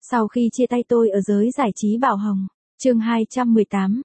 Sau khi chia tay tôi ở giới giải trí Bảo Hồng. Chương 218,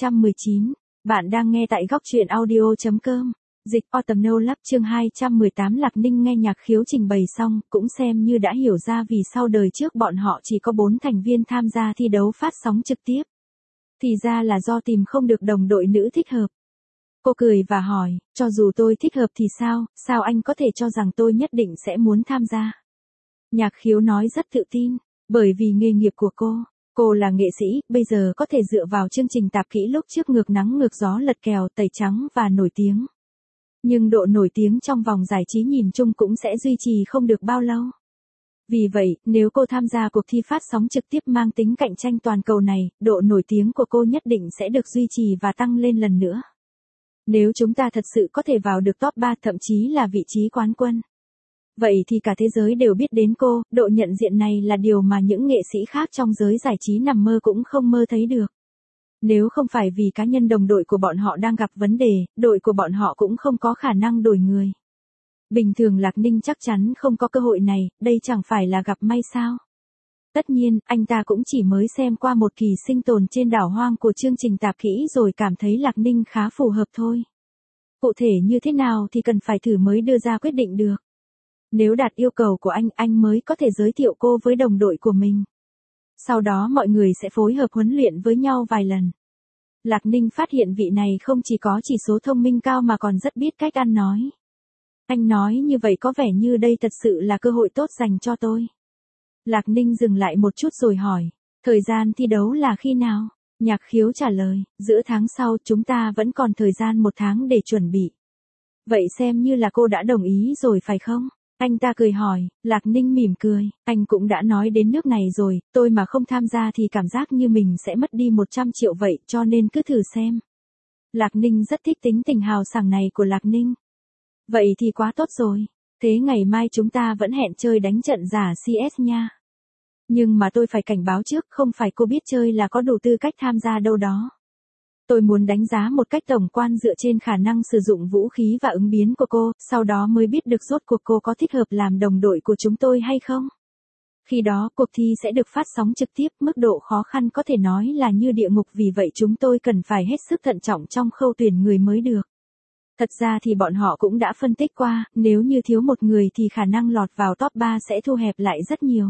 219. Bạn đang nghe tại góc truyện audio.com. Dịch Autumn No Love chương 218. Lạc Ninh nghe Nhạc Khiếu trình bày xong, cũng xem như đã hiểu ra vì sao đời trước bọn họ chỉ có 4 thành viên tham gia thi đấu phát sóng trực tiếp. Thì ra là do tìm không được đồng đội nữ thích hợp. Cô cười và hỏi, cho dù tôi thích hợp thì sao anh có thể cho rằng tôi nhất định sẽ muốn tham gia? Nhạc Khiếu nói rất tự tin, bởi vì nghề nghiệp của cô là nghệ sĩ, bây giờ có thể dựa vào chương trình tạp kỹ lúc trước ngược nắng ngược gió lật kèo tẩy trắng và nổi tiếng. Nhưng độ nổi tiếng trong vòng giải trí nhìn chung cũng sẽ duy trì không được bao lâu. Vì vậy, nếu cô tham gia cuộc thi phát sóng trực tiếp mang tính cạnh tranh toàn cầu này, độ nổi tiếng của cô nhất định sẽ được duy trì và tăng lên lần nữa. Nếu chúng ta thật sự có thể vào được top 3 thậm chí là vị trí quán quân. Vậy thì cả thế giới đều biết đến cô, độ nhận diện này là điều mà những nghệ sĩ khác trong giới giải trí nằm mơ cũng không mơ thấy được. Nếu không phải vì cá nhân đồng đội của bọn họ đang gặp vấn đề, đội của bọn họ cũng không có khả năng đổi người. Bình thường Lạc Ninh chắc chắn không có cơ hội này, đây chẳng phải là gặp may sao. Tất nhiên, anh ta cũng chỉ mới xem qua một kỳ sinh tồn trên đảo hoang của chương trình tạp kỹ rồi cảm thấy Lạc Ninh khá phù hợp thôi. Cụ thể như thế nào thì cần phải thử mới đưa ra quyết định được. Nếu đạt yêu cầu của anh mới có thể giới thiệu cô với đồng đội của mình. Sau đó mọi người sẽ phối hợp huấn luyện với nhau vài lần. Lạc Ninh phát hiện vị này không chỉ có chỉ số thông minh cao mà còn rất biết cách ăn nói. Anh nói như vậy có vẻ như đây thật sự là cơ hội tốt dành cho tôi. Lạc Ninh dừng lại một chút rồi hỏi, thời gian thi đấu là khi nào? Nhạc Khiếu trả lời, giữa tháng sau chúng ta vẫn còn thời gian 1 tháng để chuẩn bị. Vậy xem như là cô đã đồng ý rồi phải không? Anh ta cười hỏi, Lạc Ninh mỉm cười, anh cũng đã nói đến nước này rồi, tôi mà không tham gia thì cảm giác như mình sẽ mất đi 100 triệu vậy, cho nên cứ thử xem. Lạc Ninh rất thích tính tình hào sảng này của Lạc Ninh. Vậy thì quá tốt rồi, thế ngày mai chúng ta vẫn hẹn chơi đánh trận giả CS nha. Nhưng mà tôi phải cảnh báo trước, không phải cô biết chơi là có đủ tư cách tham gia đâu đó. Tôi muốn đánh giá một cách tổng quan dựa trên khả năng sử dụng vũ khí và ứng biến của cô, sau đó mới biết được rốt cuộc cô có thích hợp làm đồng đội của chúng tôi hay không. Khi đó, cuộc thi sẽ được phát sóng trực tiếp, mức độ khó khăn có thể nói là như địa ngục, vì vậy chúng tôi cần phải hết sức thận trọng trong khâu tuyển người mới được. Thật ra thì bọn họ cũng đã phân tích qua, nếu như thiếu một người thì khả năng lọt vào top 3 sẽ thu hẹp lại rất nhiều.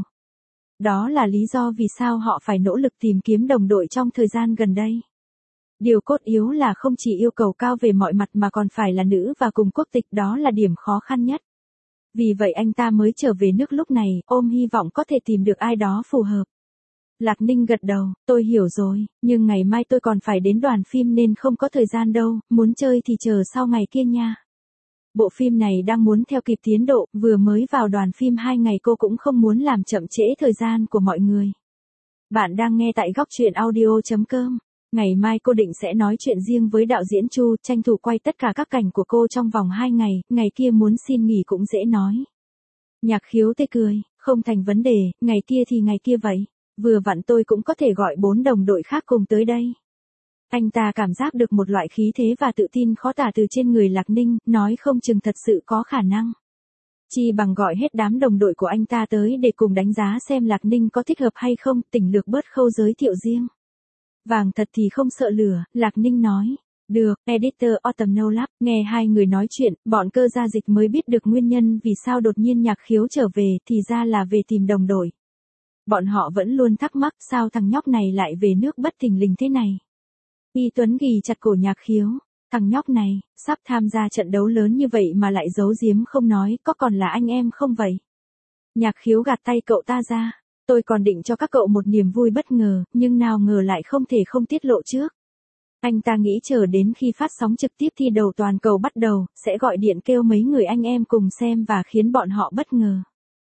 Đó là lý do vì sao họ phải nỗ lực tìm kiếm đồng đội trong thời gian gần đây. Điều cốt yếu là không chỉ yêu cầu cao về mọi mặt mà còn phải là nữ và cùng quốc tịch, đó là điểm khó khăn nhất. Vì vậy anh ta mới trở về nước lúc này, ôm hy vọng có thể tìm được ai đó phù hợp. Lạc Ninh gật đầu, tôi hiểu rồi, nhưng ngày mai tôi còn phải đến đoàn phim nên không có thời gian đâu, muốn chơi thì chờ sau ngày kia nha. Bộ phim này đang muốn theo kịp tiến độ, vừa mới vào đoàn phim 2 ngày cô cũng không muốn làm chậm trễ thời gian của mọi người. Bạn đang nghe tại góc truyện audio.com. Ngày mai cô định sẽ nói chuyện riêng với đạo diễn Chu, tranh thủ quay tất cả các cảnh của cô trong vòng 2 ngày, ngày kia muốn xin nghỉ cũng dễ nói. Nhạc Khiếu tê cười, không thành vấn đề, ngày kia thì ngày kia vậy, vừa vặn tôi cũng có thể gọi 4 đồng đội khác cùng tới đây. Anh ta cảm giác được một loại khí thế và tự tin khó tả từ trên người Lạc Ninh, nói không chừng thật sự có khả năng. Chi bằng gọi hết đám đồng đội của anh ta tới để cùng đánh giá xem Lạc Ninh có thích hợp hay không, tỉnh lược bớt khâu giới thiệu riêng. Vàng thật thì không sợ lửa, Lạc Ninh nói. Được, editor Autumn No Love, nghe hai người nói chuyện, bọn Cơ Gia Dịch mới biết được nguyên nhân vì sao đột nhiên Nhạc Khiếu trở về, thì ra là về tìm đồng đội. Bọn họ vẫn luôn thắc mắc sao thằng nhóc này lại về nước bất thình lình thế này. Y Tuấn ghì chặt cổ Nhạc Khiếu, thằng nhóc này, sắp tham gia trận đấu lớn như vậy mà lại giấu giếm không nói, có còn là anh em không vậy? Nhạc Khiếu gạt tay cậu ta ra. Tôi còn định cho các cậu một niềm vui bất ngờ, nhưng nào ngờ lại không thể không tiết lộ trước. Anh ta nghĩ chờ đến khi phát sóng trực tiếp thi đấu toàn cầu bắt đầu, sẽ gọi điện kêu mấy người anh em cùng xem và khiến bọn họ bất ngờ.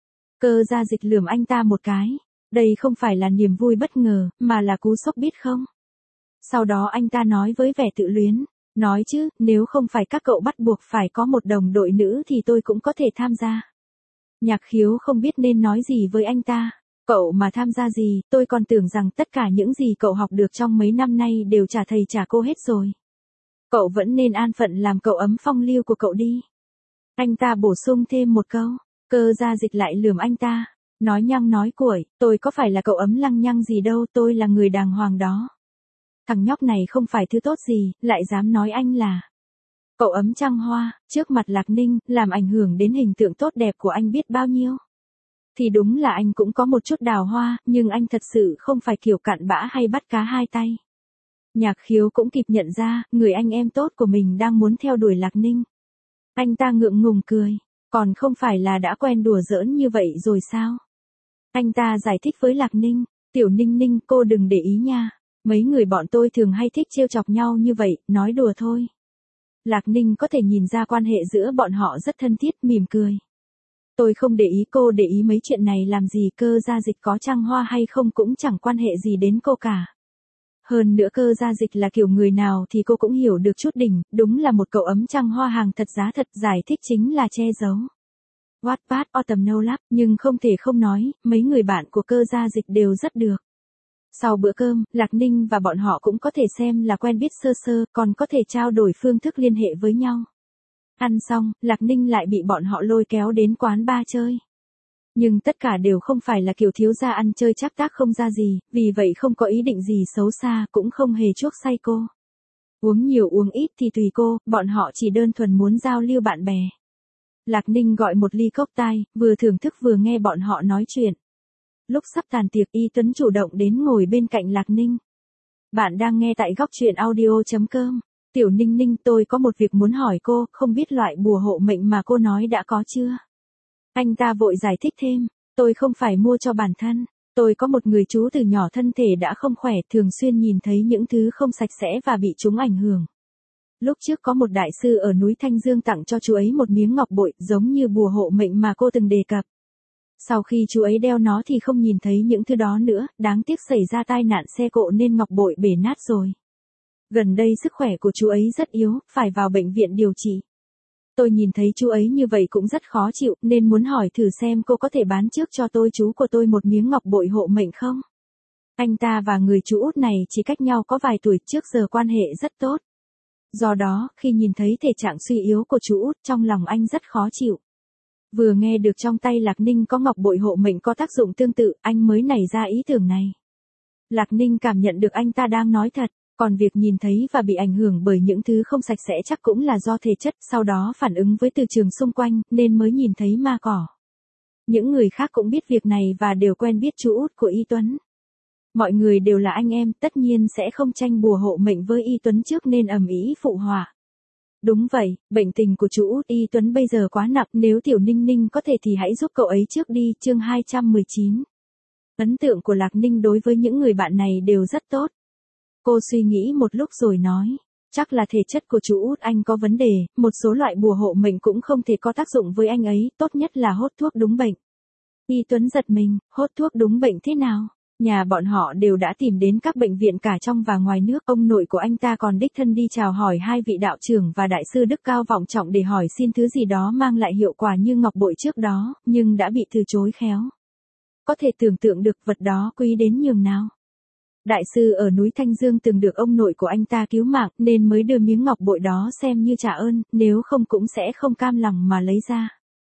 Cơ Gia Dịch lườm anh ta một cái. Đây không phải là niềm vui bất ngờ, mà là cú sốc biết không? Sau đó anh ta nói với vẻ tự luyến. Nói chứ, nếu không phải các cậu bắt buộc phải có một đồng đội nữ thì tôi cũng có thể tham gia. Nhạc Khiếu không biết nên nói gì với anh ta. Cậu mà tham gia gì, tôi còn tưởng rằng tất cả những gì cậu học được trong mấy năm nay đều trả thầy trả cô hết rồi. Cậu vẫn nên an phận làm cậu ấm phong lưu của cậu đi. Anh ta bổ sung thêm một câu, Cơ Gia Dịch lại lườm anh ta. Nói nhăng nói cuội, tôi có phải là cậu ấm lăng nhăng gì đâu, tôi là người đàng hoàng đó. Thằng nhóc này không phải thứ tốt gì, lại dám nói anh là cậu ấm trăng hoa, trước mặt Lạc Ninh, làm ảnh hưởng đến hình tượng tốt đẹp của anh biết bao nhiêu. Thì đúng là anh cũng có một chút đào hoa, nhưng anh thật sự không phải kiểu cặn bã hay bắt cá hai tay. Nhạc Khiếu cũng kịp nhận ra, người anh em tốt của mình đang muốn theo đuổi Lạc Ninh. Anh ta ngượng ngùng cười, còn không phải là đã quen đùa giỡn như vậy rồi sao? Anh ta giải thích với Lạc Ninh, Tiểu Ninh Ninh cô đừng để ý nha, mấy người bọn tôi thường hay thích trêu chọc nhau như vậy, nói đùa thôi. Lạc Ninh có thể nhìn ra quan hệ giữa bọn họ rất thân thiết, mỉm cười. Tôi không để ý, cô để ý mấy chuyện này làm gì, Cơ Gia Dịch có trăng hoa hay không cũng chẳng quan hệ gì đến cô cả. Hơn nữa Cơ Gia Dịch là kiểu người nào thì cô cũng hiểu được chút đỉnh, đúng là một cậu ấm trăng hoa hàng thật giá thật, giải thích chính là che giấu. Wattpad Autumn No Love, nhưng không thể không nói, mấy người bạn của Cơ Gia Dịch đều rất được. Sau bữa cơm, Lạc Ninh và bọn họ cũng có thể xem là quen biết sơ sơ, còn có thể trao đổi phương thức liên hệ với nhau. Ăn xong, Lạc Ninh lại bị bọn họ lôi kéo đến quán bar chơi. Nhưng tất cả đều không phải là kiểu thiếu gia ăn chơi chác tác không ra gì, vì vậy không có ý định gì xấu xa, cũng không hề chuốc say cô. Uống nhiều uống ít thì tùy cô, bọn họ chỉ đơn thuần muốn giao lưu bạn bè. Lạc Ninh gọi một ly cocktail, vừa thưởng thức vừa nghe bọn họ nói chuyện. Lúc sắp tàn tiệc, Y Tuấn chủ động đến ngồi bên cạnh Lạc Ninh. Bạn đang nghe tại góc truyện audio.com. Tiểu Ninh Ninh, tôi có một việc muốn hỏi cô, không biết loại bùa hộ mệnh mà cô nói đã có chưa? Anh ta vội giải thích thêm, tôi không phải mua cho bản thân, tôi có một người chú từ nhỏ thân thể đã không khỏe, thường xuyên nhìn thấy những thứ không sạch sẽ và bị chúng ảnh hưởng. Lúc trước có một đại sư ở núi Thanh Dương tặng cho chú ấy một miếng ngọc bội, giống như bùa hộ mệnh mà cô từng đề cập. Sau khi chú ấy đeo nó thì không nhìn thấy những thứ đó nữa, đáng tiếc xảy ra tai nạn xe cộ nên ngọc bội bể nát rồi. Gần đây sức khỏe của chú ấy rất yếu, phải vào bệnh viện điều trị. Tôi nhìn thấy chú ấy như vậy cũng rất khó chịu, nên muốn hỏi thử xem cô có thể bán trước cho tôi chú của tôi một miếng ngọc bội hộ mệnh không? Anh ta và người chú út này chỉ cách nhau có vài tuổi, trước giờ quan hệ rất tốt. Do đó, khi nhìn thấy thể trạng suy yếu của chú út, trong lòng anh rất khó chịu. Vừa nghe được trong tay Lạc Ninh có ngọc bội hộ mệnh có tác dụng tương tự, anh mới nảy ra ý tưởng này. Lạc Ninh cảm nhận được anh ta đang nói thật, còn việc nhìn thấy và bị ảnh hưởng bởi những thứ không sạch sẽ chắc cũng là do thể chất, sau đó phản ứng với từ trường xung quanh, nên mới nhìn thấy ma cỏ. Những người khác cũng biết việc này và đều quen biết chú út của Y Tuấn. Mọi người đều là anh em, tất nhiên sẽ không tranh bùa hộ mệnh với Y Tuấn trước nên ầm ĩ phụ họa. Đúng vậy, bệnh tình của chú út Y Tuấn bây giờ quá nặng, nếu Tiểu Ninh Ninh có thể thì hãy giúp cậu ấy trước đi, chương 219. Ấn tượng của Lạc Ninh đối với những người bạn này đều rất tốt. Cô suy nghĩ một lúc rồi nói, chắc là thể chất của chú út anh có vấn đề, một số loại bùa hộ mệnh cũng không thể có tác dụng với anh ấy, tốt nhất là hốt thuốc đúng bệnh. Y Tuấn giật mình, hốt thuốc đúng bệnh thế nào? Nhà bọn họ đều đã tìm đến các bệnh viện cả trong và ngoài nước, ông nội của anh ta còn đích thân đi chào hỏi hai vị đạo trưởng và đại sư đức cao vọng trọng để hỏi xin thứ gì đó mang lại hiệu quả như ngọc bội trước đó, nhưng đã bị từ chối khéo. Có thể tưởng tượng được vật đó quý đến nhường nào. Đại sư ở núi Thanh Dương từng được ông nội của anh ta cứu mạng nên mới đưa miếng ngọc bội đó xem như trả ơn, nếu không cũng sẽ không cam lòng mà lấy ra.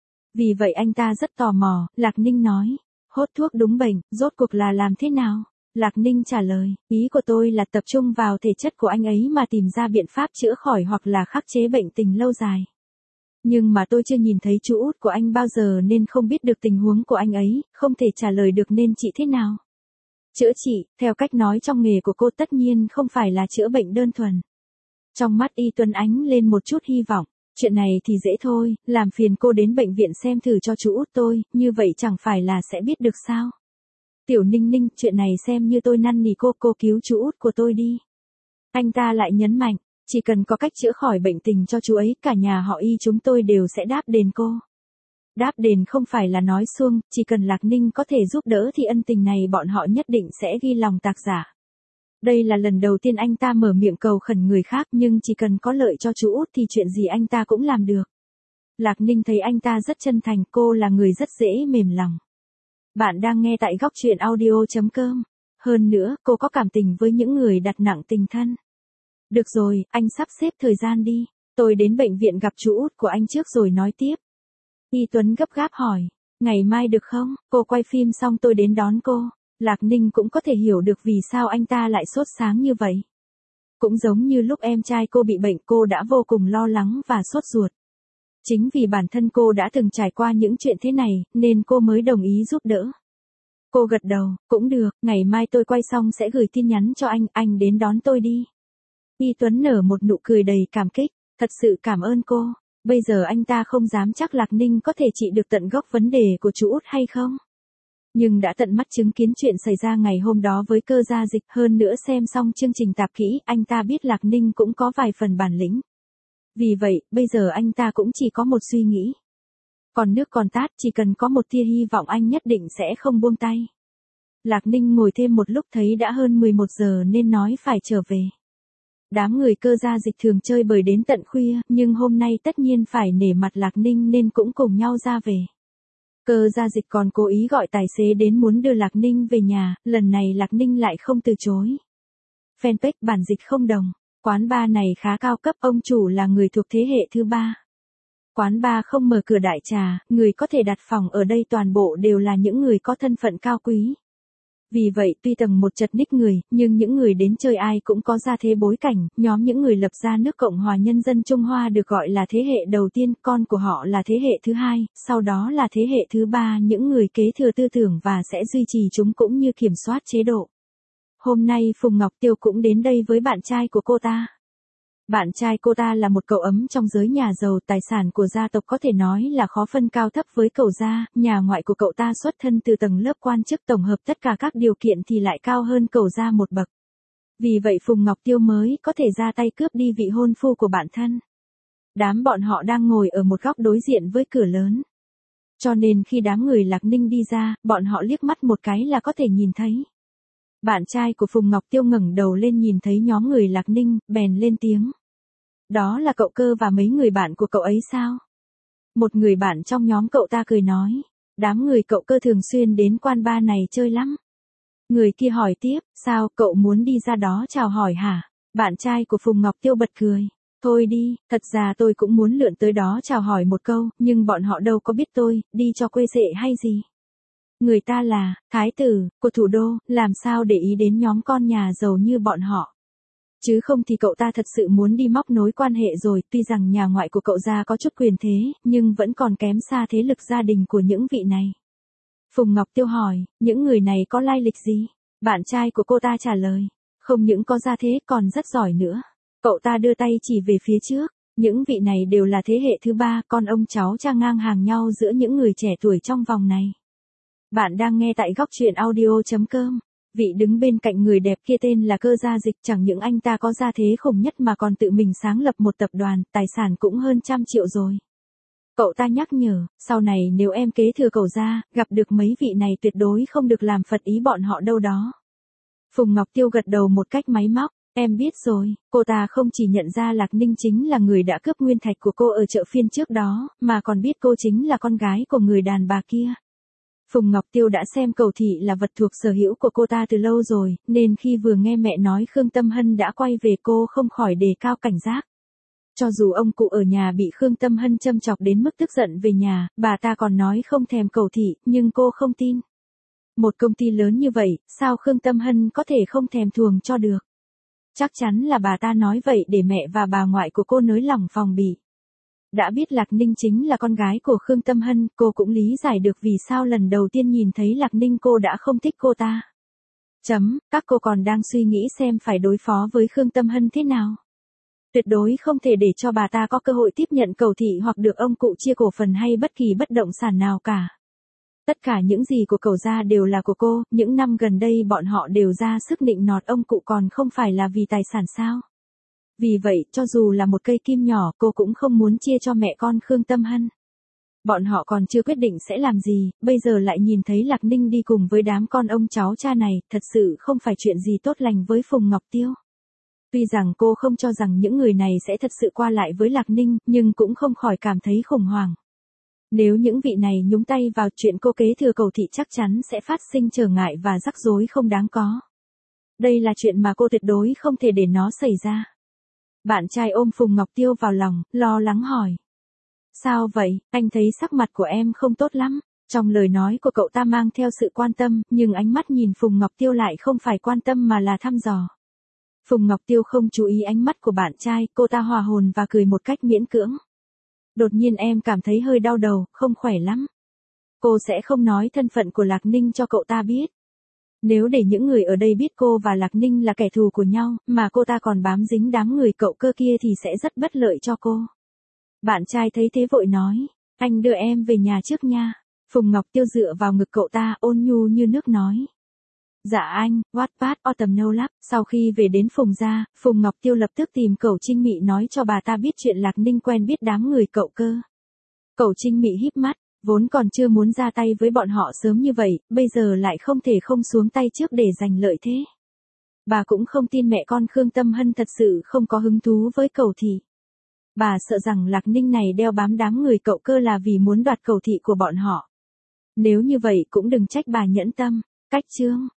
Vì vậy anh ta rất tò mò, Lạc Ninh nói, hốt thuốc đúng bệnh, rốt cuộc là làm thế nào? Lạc Ninh trả lời, ý của tôi là tập trung vào thể chất của anh ấy mà tìm ra biện pháp chữa khỏi hoặc là khắc chế bệnh tình lâu dài. Nhưng mà tôi chưa nhìn thấy chú út của anh bao giờ nên không biết được tình huống của anh ấy, không thể trả lời được nên trị thế nào. Chữa trị, theo cách nói trong nghề của cô tất nhiên không phải là chữa bệnh đơn thuần. Trong mắt Y Tuấn ánh lên một chút hy vọng, chuyện này thì dễ thôi, làm phiền cô đến bệnh viện xem thử cho chú út tôi, như vậy chẳng phải là sẽ biết được sao. Tiểu Ninh Ninh, chuyện này xem như tôi năn nỉ cô cứu chú út của tôi đi. Anh ta lại nhấn mạnh, chỉ cần có cách chữa khỏi bệnh tình cho chú ấy, cả nhà họ Y chúng tôi đều sẽ đáp đền cô. Đáp đền không phải là nói suông, chỉ cần Lạc Ninh có thể giúp đỡ thì ân tình này bọn họ nhất định sẽ ghi lòng tạc giả. Đây là lần đầu tiên anh ta mở miệng cầu khẩn người khác, nhưng chỉ cần có lợi cho chú út thì chuyện gì anh ta cũng làm được. Lạc Ninh thấy anh ta rất chân thành, cô là người rất dễ mềm lòng. Bạn đang nghe tại góc truyện audio.com. Hơn nữa, cô có cảm tình với những người đặt nặng tình thân. Được rồi, anh sắp xếp thời gian đi. Tôi đến bệnh viện gặp chú út của anh trước rồi nói tiếp. Y Tuấn gấp gáp hỏi, Ngày mai được không, cô quay phim xong tôi đến đón cô. Lạc Ninh cũng có thể hiểu được vì sao anh ta lại sốt sáng như vậy. Cũng giống như lúc em trai cô bị bệnh, cô đã vô cùng lo lắng và sốt ruột. Chính vì bản thân cô đã từng trải qua những chuyện thế này, nên cô mới đồng ý giúp đỡ. Cô gật đầu, cũng được, ngày mai tôi quay xong sẽ gửi tin nhắn cho anh đến đón tôi đi. Y Tuấn nở một nụ cười đầy cảm kích, thật sự cảm ơn cô. Bây giờ anh ta không dám chắc Lạc Ninh có thể trị được tận gốc vấn đề của chú út hay không. Nhưng đã tận mắt chứng kiến chuyện xảy ra ngày hôm đó với Cơ Gia Dịch, hơn nữa xem xong chương trình tạp kỹ, anh ta biết Lạc Ninh cũng có vài phần bản lĩnh. Vì vậy, bây giờ anh ta cũng chỉ có một suy nghĩ. Còn nước còn tát, chỉ cần có một tia hy vọng anh nhất định sẽ không buông tay. Lạc Ninh ngồi thêm một lúc thấy đã hơn 11 giờ nên nói phải trở về. Đám người Cơ Gia Dịch thường chơi bời đến tận khuya, nhưng hôm nay tất nhiên phải nể mặt Lạc Ninh nên cũng cùng nhau ra về. Cơ Gia Dịch còn cố ý gọi tài xế đến muốn đưa Lạc Ninh về nhà, lần này Lạc Ninh lại không từ chối. Fanpage bản dịch không đồng. Quán bar này khá cao cấp, ông chủ là người thuộc thế hệ thứ 3. Quán bar không mở cửa đại trà, người có thể đặt phòng ở đây toàn bộ đều là những người có thân phận cao quý. Vì vậy tuy tầng một chật ních người, nhưng những người đến chơi ai cũng có gia thế bối cảnh, nhóm những người lập ra nước Cộng hòa Nhân dân Trung Hoa được gọi là thế hệ đầu tiên, con của họ là thế hệ thứ 2, sau đó là thế hệ thứ 3, những người kế thừa tư tưởng và sẽ duy trì chúng cũng như kiểm soát chế độ. Hôm nay Phùng Ngọc Tiêu cũng đến đây với bạn trai của cô ta. Bạn trai cô ta là một cậu ấm trong giới nhà giàu, tài sản của gia tộc có thể nói là khó phân cao thấp với cậu gia, nhà ngoại của cậu ta xuất thân từ tầng lớp quan chức, tổng hợp tất cả các điều kiện thì lại cao hơn cậu gia một bậc. Vì vậy Phùng Ngọc Tiêu mới có thể ra tay cướp đi vị hôn phu của bạn thân. Đám bọn họ đang ngồi ở một góc đối diện với cửa lớn. Cho nên khi đám người Lạc Ninh đi ra, bọn họ liếc mắt một cái là có thể nhìn thấy. Bạn trai của Phùng Ngọc Tiêu ngẩng đầu lên nhìn thấy nhóm người Lạc Ninh, bèn lên tiếng. Đó là cậu Cơ và mấy người bạn của cậu ấy sao? Một người bạn trong nhóm cậu ta cười nói. Đám người cậu Cơ thường xuyên đến quán bar này chơi lắm. Người kia hỏi tiếp, sao, cậu muốn đi ra đó chào hỏi hả? Bạn trai của Phùng Ngọc Tiêu bật cười. Thôi đi, thật ra tôi cũng muốn lượn tới đó chào hỏi một câu, nhưng bọn họ đâu có biết tôi, đi cho quê rệ hay gì. Người ta là thái tử của thủ đô, làm sao để ý đến nhóm con nhà giàu như bọn họ. Chứ không thì cậu ta thật sự muốn đi móc nối quan hệ rồi, tuy rằng nhà ngoại của cậu gia có chút quyền thế, nhưng vẫn còn kém xa thế lực gia đình của những vị này. Phùng Ngọc Tiêu hỏi, những người này có lai lịch gì? Bạn trai của cô ta trả lời, không những có gia thế còn rất giỏi nữa. Cậu ta đưa tay chỉ về phía trước, những vị này đều là thế hệ thứ 3, con ông cháu cha ngang hàng nhau giữa những người trẻ tuổi trong vòng này. Bạn đang nghe tại góc truyện audio.com. Vị đứng bên cạnh người đẹp kia tên là Cơ Gia Dịch, chẳng những anh ta có gia thế khủng nhất mà còn tự mình sáng lập một tập đoàn, tài sản cũng hơn 100 triệu rồi. Cậu ta nhắc nhở, sau này nếu em kế thừa cậu gia, gặp được mấy vị này tuyệt đối không được làm phật ý bọn họ đâu đó. Phùng Ngọc Tiêu gật đầu một cách máy móc, em biết rồi, cô ta không chỉ nhận ra Lạc Ninh chính là người đã cướp nguyên thạch của cô ở chợ phiên trước đó, mà còn biết cô chính là con gái của người đàn bà kia. Phùng Ngọc Tiêu đã xem Cầu Thị là vật thuộc sở hữu của cô ta từ lâu rồi, nên khi vừa nghe mẹ nói Khương Tâm Hân đã quay về cô không khỏi đề cao cảnh giác. Cho dù ông cụ ở nhà bị Khương Tâm Hân châm chọc đến mức tức giận về nhà, bà ta còn nói không thèm Cầu Thị, nhưng cô không tin. Một công ty lớn như vậy, sao Khương Tâm Hân có thể không thèm thuồng cho được? Chắc chắn là bà ta nói vậy để mẹ và bà ngoại của cô nới lỏng phòng bị. Đã biết Lạc Ninh chính là con gái của Khương Tâm Hân, cô cũng lý giải được vì sao lần đầu tiên nhìn thấy Lạc Ninh cô đã không thích cô ta. Các cô còn đang suy nghĩ xem phải đối phó với Khương Tâm Hân thế nào. Tuyệt đối không thể để cho bà ta có cơ hội tiếp nhận Cầu Thị hoặc được ông cụ chia cổ phần hay bất kỳ bất động sản nào cả. Tất cả những gì của Cầu gia đều là của cô, những năm gần đây bọn họ đều ra sức nịnh nọt ông cụ còn không phải là vì tài sản sao. Vì vậy, cho dù là một cây kim nhỏ, cô cũng không muốn chia cho mẹ con Khương Tâm Hân. Bọn họ còn chưa quyết định sẽ làm gì, bây giờ lại nhìn thấy Lạc Ninh đi cùng với đám con ông cháu cha này, thật sự không phải chuyện gì tốt lành với Phùng Ngọc Tiêu. Tuy rằng cô không cho rằng những người này sẽ thật sự qua lại với Lạc Ninh, nhưng cũng không khỏi cảm thấy khủng hoảng. Nếu những vị này nhúng tay vào chuyện cô kế thừa Cầu Thị chắc chắn sẽ phát sinh trở ngại và rắc rối không đáng có. Đây là chuyện mà cô tuyệt đối không thể để nó xảy ra. Bạn trai ôm Phùng Ngọc Tiêu vào lòng, lo lắng hỏi. Sao vậy, anh thấy sắc mặt của em không tốt lắm, Trong lời nói của cậu ta mang theo sự quan tâm, nhưng ánh mắt nhìn Phùng Ngọc Tiêu lại không phải quan tâm mà là thăm dò. Phùng Ngọc Tiêu không chú ý ánh mắt của bạn trai, cô ta hòa hồn và cười một cách miễn cưỡng. Đột nhiên em cảm thấy hơi đau đầu, không khỏe lắm. Cô sẽ không nói thân phận của Lạc Ninh cho cậu ta biết. Nếu để những người ở đây biết cô và Lạc Ninh là kẻ thù của nhau, mà cô ta còn bám dính đám người cậu Cơ kia thì sẽ rất bất lợi cho cô. Bạn trai thấy thế vội nói, anh đưa em về nhà trước nha. Phùng Ngọc Tiêu dựa vào ngực cậu ta, ôn nhu như nước nói. Dạ anh, Wattpad Autumn No Love. Sau khi về đến Phùng gia, Phùng Ngọc Tiêu lập tức tìm Cẩu Trinh Mị nói cho bà ta biết chuyện Lạc Ninh quen biết đám người cậu Cơ. Cẩu Trinh Mị híp mắt, vốn còn chưa muốn ra tay với bọn họ sớm như vậy, bây giờ lại không thể không xuống tay trước để giành lợi thế. Bà cũng không tin mẹ con Khương Tâm Hân thật sự không có hứng thú với Cẩu Thị. Bà sợ rằng Lạc Ninh này đeo bám đám người cậu Cơ là vì muốn đoạt Cẩu Thị của bọn họ. Nếu như vậy cũng đừng trách bà nhẫn tâm. Cách chương